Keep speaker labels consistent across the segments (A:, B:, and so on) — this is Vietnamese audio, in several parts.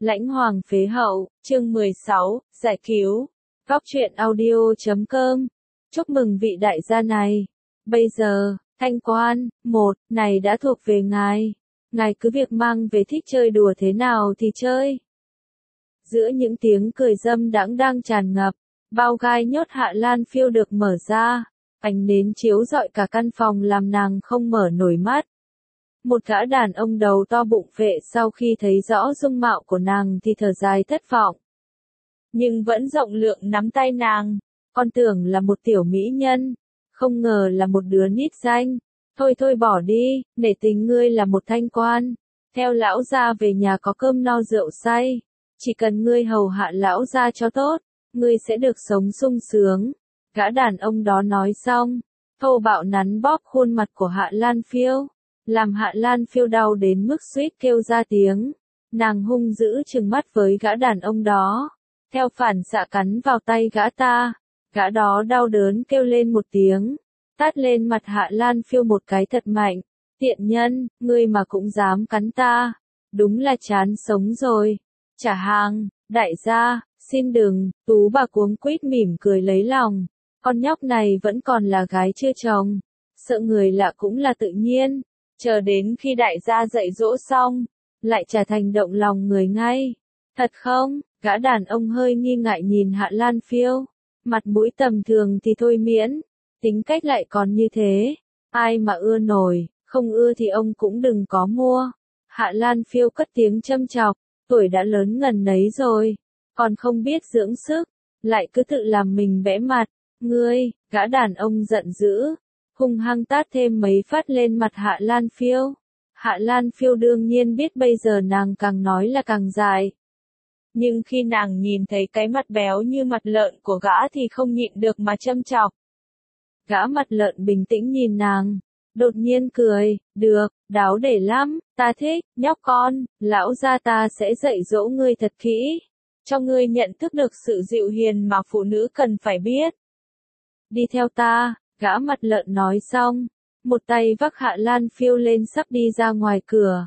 A: Lãnh Hoàng Phế Hậu, chương 16, giải cứu. Góc truyện audio.com. Chúc mừng vị đại gia này. Bây giờ, thanh quan, này đã thuộc về ngài. Ngài cứ việc mang về, thích chơi đùa thế nào thì chơi. Giữa những tiếng cười dâm đãng đang tràn ngập, bao gai nhốt Hạ Lan Phiêu được mở ra. Ánh nến chiếu rọi cả căn phòng làm nàng không mở nổi mắt. Một gã đàn ông đầu to bụng phệ sau khi thấy rõ dung mạo của nàng thì thở dài thất vọng. Nhưng vẫn rộng lượng nắm tay nàng. Con tưởng là một tiểu mỹ nhân, không ngờ là một đứa nít danh. Thôi bỏ đi, nể tình ngươi là một thanh quan. Theo lão gia về nhà có cơm no rượu say. Chỉ cần ngươi hầu hạ lão gia cho tốt, ngươi sẽ được sống sung sướng. Gã đàn ông đó nói xong, thô bạo nắn bóp khuôn mặt của Hạ Lan Phiêu, làm Hạ Lan Phiêu đau đến mức suýt kêu ra tiếng. Nàng hung dữ trừng mắt với gã đàn ông đó, theo phản xạ cắn vào tay gã ta. Gã đó đau đớn kêu lên một tiếng, tát lên mặt Hạ Lan Phiêu một cái thật mạnh. Tiện nhân, ngươi mà cũng dám cắn ta, đúng là chán sống rồi. Trả hàng, đại gia, xin đừng. Tú bà cuống quýt mỉm cười lấy lòng. Con nhóc này vẫn còn là gái chưa chồng, sợ người lạ cũng là tự nhiên. Chờ đến khi đại gia dạy dỗ xong, lại trở thành động lòng người ngay. Thật không? Gã đàn ông hơi nghi ngại nhìn Hạ Lan Phiêu. Mặt mũi tầm thường thì thôi miễn, tính cách lại còn như thế. Ai mà ưa nổi, không ưa thì ông cũng đừng có mua. Hạ Lan Phiêu cất tiếng châm chọc, tuổi đã lớn ngần nấy rồi, còn không biết dưỡng sức, lại cứ tự làm mình bẽ mặt. Ngươi, gã đàn ông giận dữ, hung hăng tát thêm mấy phát lên mặt Hạ Lan Phiêu. Hạ Lan Phiêu đương nhiên biết bây giờ nàng càng nói là càng dài. Nhưng khi nàng nhìn thấy cái mặt béo như mặt lợn của gã thì không nhịn được mà châm chọc. Gã mặt lợn bình tĩnh nhìn nàng, đột nhiên cười, được, đáo để lắm, ta thích, nhóc con, lão gia ta sẽ dạy dỗ ngươi thật kỹ, cho ngươi nhận thức được sự dịu hiền mà phụ nữ cần phải biết. Đi theo ta, gã mặt lợn nói xong, một tay vác Hạ Lan Phiêu lên sắp đi ra ngoài cửa.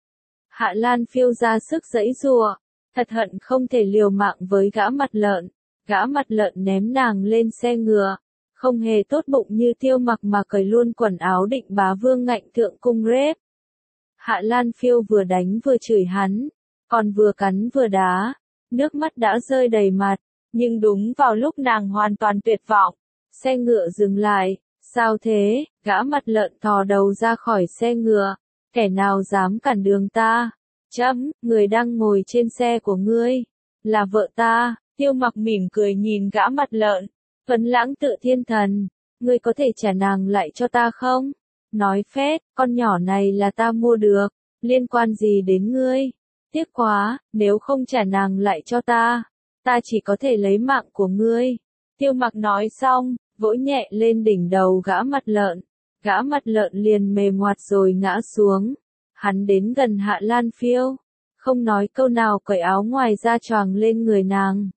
A: Hạ Lan Phiêu ra sức giãy giụa, thật hận không thể liều mạng với gã mặt lợn. Gã mặt lợn ném nàng lên xe ngựa, không hề tốt bụng như Tiêu Mặc mà cởi luôn quần áo định bá vương ngạnh thượng cung rếp. Hạ Lan Phiêu vừa đánh vừa chửi hắn, còn vừa cắn vừa đá, nước mắt đã rơi đầy mặt. Nhưng đúng vào lúc nàng hoàn toàn tuyệt vọng, xe ngựa dừng lại. Sao thế? Gã mặt lợn thò đầu ra khỏi xe ngựa. Kẻ nào dám cản đường ta? Người đang ngồi trên xe của ngươi là vợ ta. Tiêu Mặc mỉm cười nhìn gã mặt lợn, Tuấn Lãng Tự Thiên Thần, ngươi có thể trả nàng lại cho ta không? Nói phét, con nhỏ này là ta mua được, liên quan gì đến ngươi? Tiếc quá, nếu không trả nàng lại cho ta chỉ có thể lấy mạng của ngươi. Tiêu Mặc nói xong, vỗ nhẹ lên đỉnh đầu gã mặt lợn. Gã mặt lợn liền mềm ngoặt rồi ngã xuống. Hắn đến gần Hạ Lan Phiêu, không nói câu nào cởi áo ngoài ra choàng lên người nàng.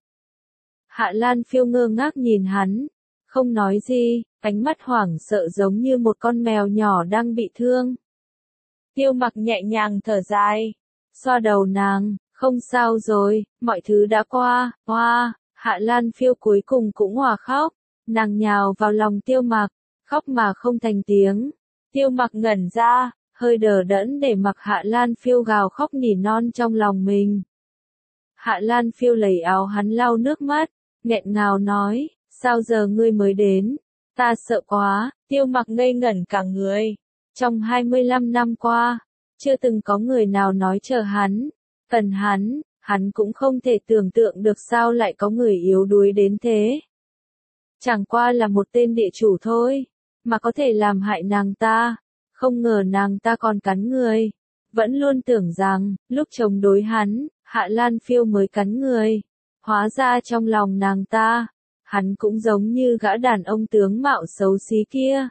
A: Hạ Lan Phiêu ngơ ngác nhìn hắn, không nói gì, ánh mắt hoảng sợ giống như một con mèo nhỏ đang bị thương. Tiêu Mặc nhẹ nhàng thở dài, xoa đầu nàng, không sao rồi, mọi thứ đã qua. Hạ Lan Phiêu cuối cùng cũng hòa khóc, nàng nhào vào lòng Tiêu Mặc, khóc mà không thành tiếng. Tiêu Mặc ngẩn ra, hơi đờ đẫn để mặc Hạ Lan Phiêu gào khóc nỉ non trong lòng mình. Hạ Lan Phiêu lấy áo hắn lau nước mắt, nghẹn ngào nói, sao giờ ngươi mới đến? Ta sợ quá. Tiêu Mặc ngây ngẩn cả người. Trong 25 năm qua, chưa từng có người nào nói chờ hắn, cần hắn cũng không thể tưởng tượng được sao lại có người yếu đuối đến thế. Chẳng qua là một tên địa chủ thôi, mà có thể làm hại nàng ta. Không ngờ nàng ta còn cắn người. Vẫn luôn tưởng rằng, lúc chống đối hắn, Hạ Lan Phiêu mới cắn người. Hóa ra trong lòng nàng ta, hắn cũng giống như gã đàn ông tướng mạo xấu xí kia.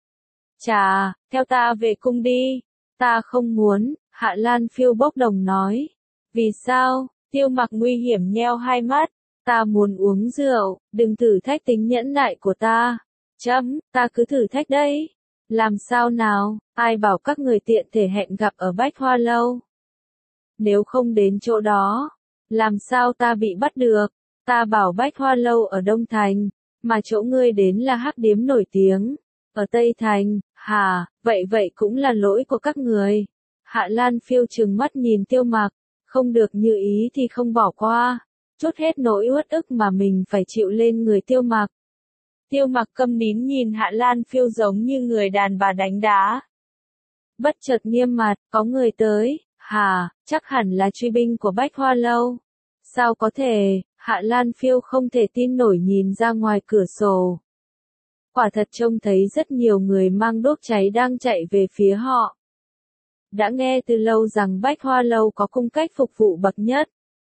A: Chà, theo ta về cung đi. Ta không muốn, Hạ Lan Phiêu bốc đồng nói. Vì sao? Tiêu Mặc nguy hiểm nheo hai mắt. Ta muốn uống rượu, đừng thử thách tính nhẫn nại của ta. Ta cứ thử thách đấy. Làm sao nào, ai bảo các người tiện thể hẹn gặp ở Bách Hoa Lâu. nếu không đến chỗ đó, làm sao ta bị bắt được? Ta bảo Bách Hoa Lâu ở Đông Thành, mà chỗ ngươi đến là hắc điếm nổi tiếng, ở Tây Thành, hả, vậy cũng là lỗi của các người. Hạ Lan Phiêu trừng mắt nhìn Tiêu Mặc, không được như ý thì không bỏ qua, trút hết nỗi uất ức mà mình phải chịu lên người Tiêu Mặc. Tiêu Mặc câm nín nhìn Hạ Lan Phiêu giống như người đàn bà đánh đá. Bất chợt nghiêm mặt, có người tới, hả, chắc hẳn là truy binh của Bách Hoa Lâu. Sao có thể, Hạ Lan Phiêu không thể tin nổi nhìn ra ngoài cửa sổ. Quả thật trông thấy rất nhiều người mang đốt cháy đang chạy về phía họ. Đã nghe từ lâu rằng Bách Hoa Lâu có cung cách phục vụ bậc nhất.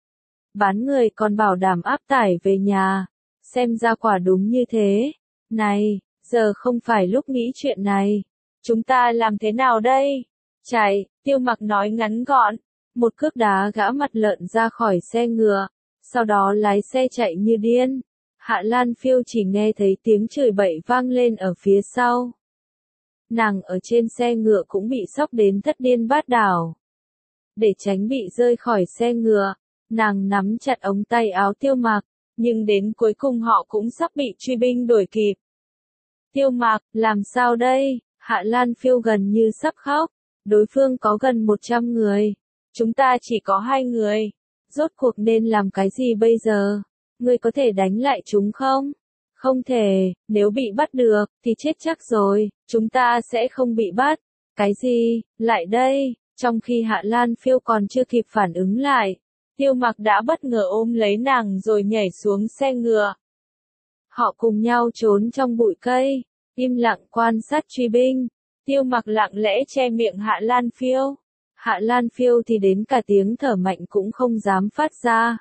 A: Bán người còn bảo đảm áp tải về nhà, xem ra quả đúng như thế. Này, giờ không phải lúc nghĩ chuyện này. Chúng ta làm thế nào đây? Chạy, Tiêu Mặc nói ngắn gọn. Một cước đá gã mặt lợn ra khỏi xe ngựa, sau đó lái xe chạy như điên. Hạ Lan Phiêu chỉ nghe thấy tiếng chửi bậy vang lên ở phía sau. Nàng ở trên xe ngựa cũng bị sốc đến thất điên bát đảo. Để tránh bị rơi khỏi xe ngựa, nàng nắm chặt ống tay áo Tiêu Mặc, nhưng đến cuối cùng họ cũng sắp bị truy binh đuổi kịp. Tiêu Mặc, làm sao đây? Hạ Lan Phiêu gần như sắp khóc. Đối phương có gần 100 người. Chúng ta chỉ có 2 người. Rốt cuộc nên làm cái gì bây giờ? Ngươi có thể đánh lại chúng không? Không thể, nếu bị bắt được, thì chết chắc rồi, chúng ta sẽ không bị bắt. Cái gì? Lại đây, trong khi Hạ Lan Phiêu còn chưa kịp phản ứng lại, Tiêu Mặc đã bất ngờ ôm lấy nàng rồi nhảy xuống xe ngựa. Họ cùng nhau trốn trong bụi cây, im lặng quan sát truy binh. Tiêu Mặc lặng lẽ che miệng Hạ Lan Phiêu. Hạ Lan Phiêu thì đến cả tiếng thở mạnh cũng không dám phát ra.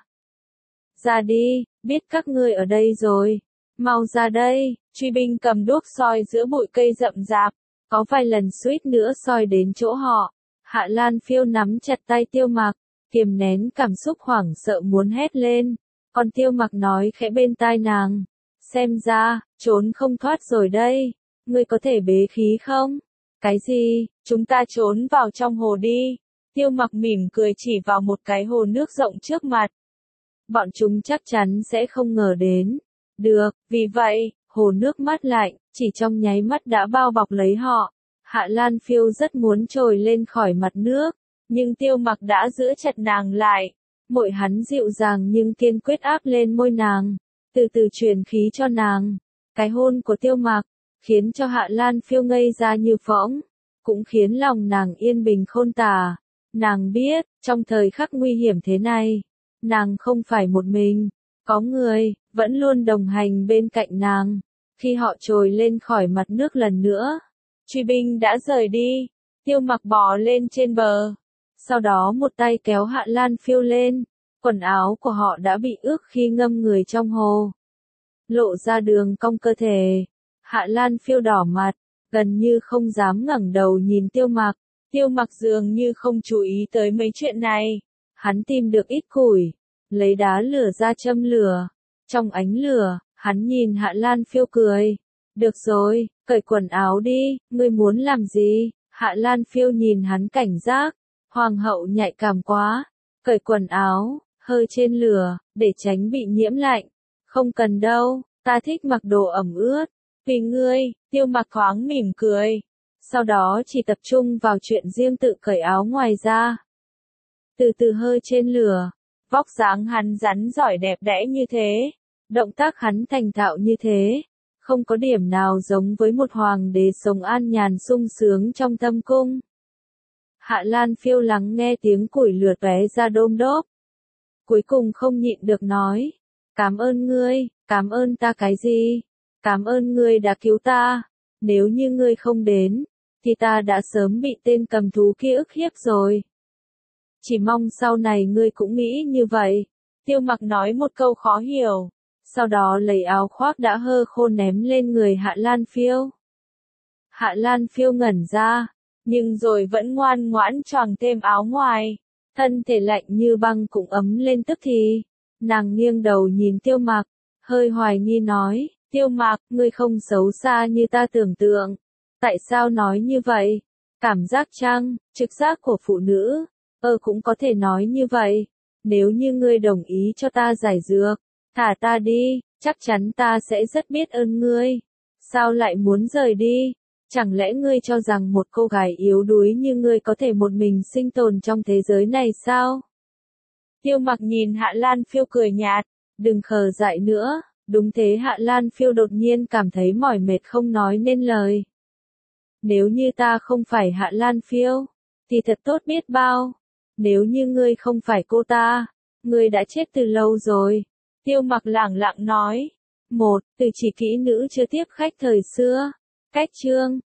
A: Ra đi, biết các ngươi ở đây rồi. Mau ra đây, truy binh cầm đuốc soi giữa bụi cây rậm rạp, có vài lần suýt nữa soi đến chỗ họ. Hạ Lan Phiêu nắm chặt tay Tiêu Mặc, kiềm nén cảm xúc hoảng sợ muốn hét lên. Còn Tiêu Mặc nói khẽ bên tai nàng, xem ra, trốn không thoát rồi đây, ngươi có thể bế khí không? Cái gì, chúng ta trốn vào trong hồ đi. Tiêu Mặc mỉm cười chỉ vào một cái hồ nước rộng trước mặt. Bọn chúng chắc chắn sẽ không ngờ đến. Được, vì vậy, hồ nước mát lạnh, chỉ trong nháy mắt đã bao bọc lấy họ. Hạ Lan Phiêu rất muốn trồi lên khỏi mặt nước, nhưng Tiêu Mặc đã giữ chặt nàng lại. Môi hắn dịu dàng nhưng kiên quyết áp lên môi nàng, từ từ truyền khí cho nàng. Cái hôn của Tiêu Mặc khiến cho Hạ Lan Phiêu ngây ra như phỗng, cũng khiến lòng nàng yên bình khôn tả. Nàng biết, trong thời khắc nguy hiểm thế này, nàng không phải một mình, có người vẫn luôn đồng hành bên cạnh nàng. Khi họ trồi lên khỏi mặt nước lần nữa, truy binh đã rời đi. Tiêu Mặc bò lên trên bờ, sau đó một tay kéo Hạ Lan Phiêu lên. Quần áo của họ đã bị ướt khi ngâm người trong hồ, lộ ra đường cong cơ thể. Hạ Lan Phiêu đỏ mặt, gần như không dám ngẩng đầu nhìn Tiêu Mặc. Tiêu Mặc dường như không chú ý tới mấy chuyện này. Hắn tìm được ít củi, lấy đá lửa ra châm lửa. Trong ánh lửa, hắn nhìn Hạ Lan Phiêu cười. Được rồi, cởi quần áo đi, ngươi muốn làm gì? Hạ Lan Phiêu nhìn hắn cảnh giác. Hoàng hậu nhạy cảm quá. Cởi quần áo, hơi trên lửa, để tránh bị nhiễm lạnh. Không cần đâu, ta thích mặc đồ ẩm ướt. Vì ngươi, Tiêu Mặc thoáng mỉm cười. Sau đó chỉ tập trung vào chuyện riêng tự cởi áo ngoài ra. Từ từ hơi trên lửa, vóc dáng hắn rắn giỏi đẹp đẽ như thế, động tác hắn thành thạo như thế, không có điểm nào giống với một hoàng đế sống an nhàn sung sướng trong thâm cung. Hạ Lan Phiêu lắng nghe tiếng củi lửa tóe ra đôm đốp. Cuối cùng không nhịn được nói, cảm ơn ngươi, cảm ơn ta cái gì? Cảm ơn ngươi đã cứu ta, nếu như ngươi không đến, thì ta đã sớm bị tên cầm thú kia ức hiếp rồi. Chỉ mong sau này ngươi cũng nghĩ như vậy. Tiêu Mặc nói một câu khó hiểu, sau đó lấy áo khoác đã hơ khô ném lên người Hạ Lan Phiêu. Hạ Lan Phiêu ngẩn ra, nhưng rồi vẫn ngoan ngoãn choàng thêm áo ngoài, thân thể lạnh như băng cũng ấm lên tức thì. Nàng nghiêng đầu nhìn Tiêu Mặc, hơi hoài nghi nói, Tiêu Mặc, ngươi không xấu xa như ta tưởng tượng. Tại sao nói như vậy? Cảm giác trực giác của phụ nữ, Cũng có thể nói như vậy. Nếu như ngươi đồng ý cho ta giải dược, thả ta đi, chắc chắn ta sẽ rất biết ơn ngươi. Sao lại muốn rời đi? Chẳng lẽ ngươi cho rằng một cô gái yếu đuối như ngươi có thể một mình sinh tồn trong thế giới này sao? Tiêu Mặc nhìn Hạ Lan Phiêu cười nhạt, đừng khờ dại nữa. Đúng thế, Hạ Lan Phiêu đột nhiên cảm thấy mỏi mệt không nói nên lời. Nếu như ta không phải Hạ Lan Phiêu, thì thật tốt biết bao. Nếu như ngươi không phải cô ta, ngươi đã chết từ lâu rồi. Tiêu Mặc lẳng lặng nói. Từ chỉ kỹ nữ chưa tiếp khách thời xưa. Cách chương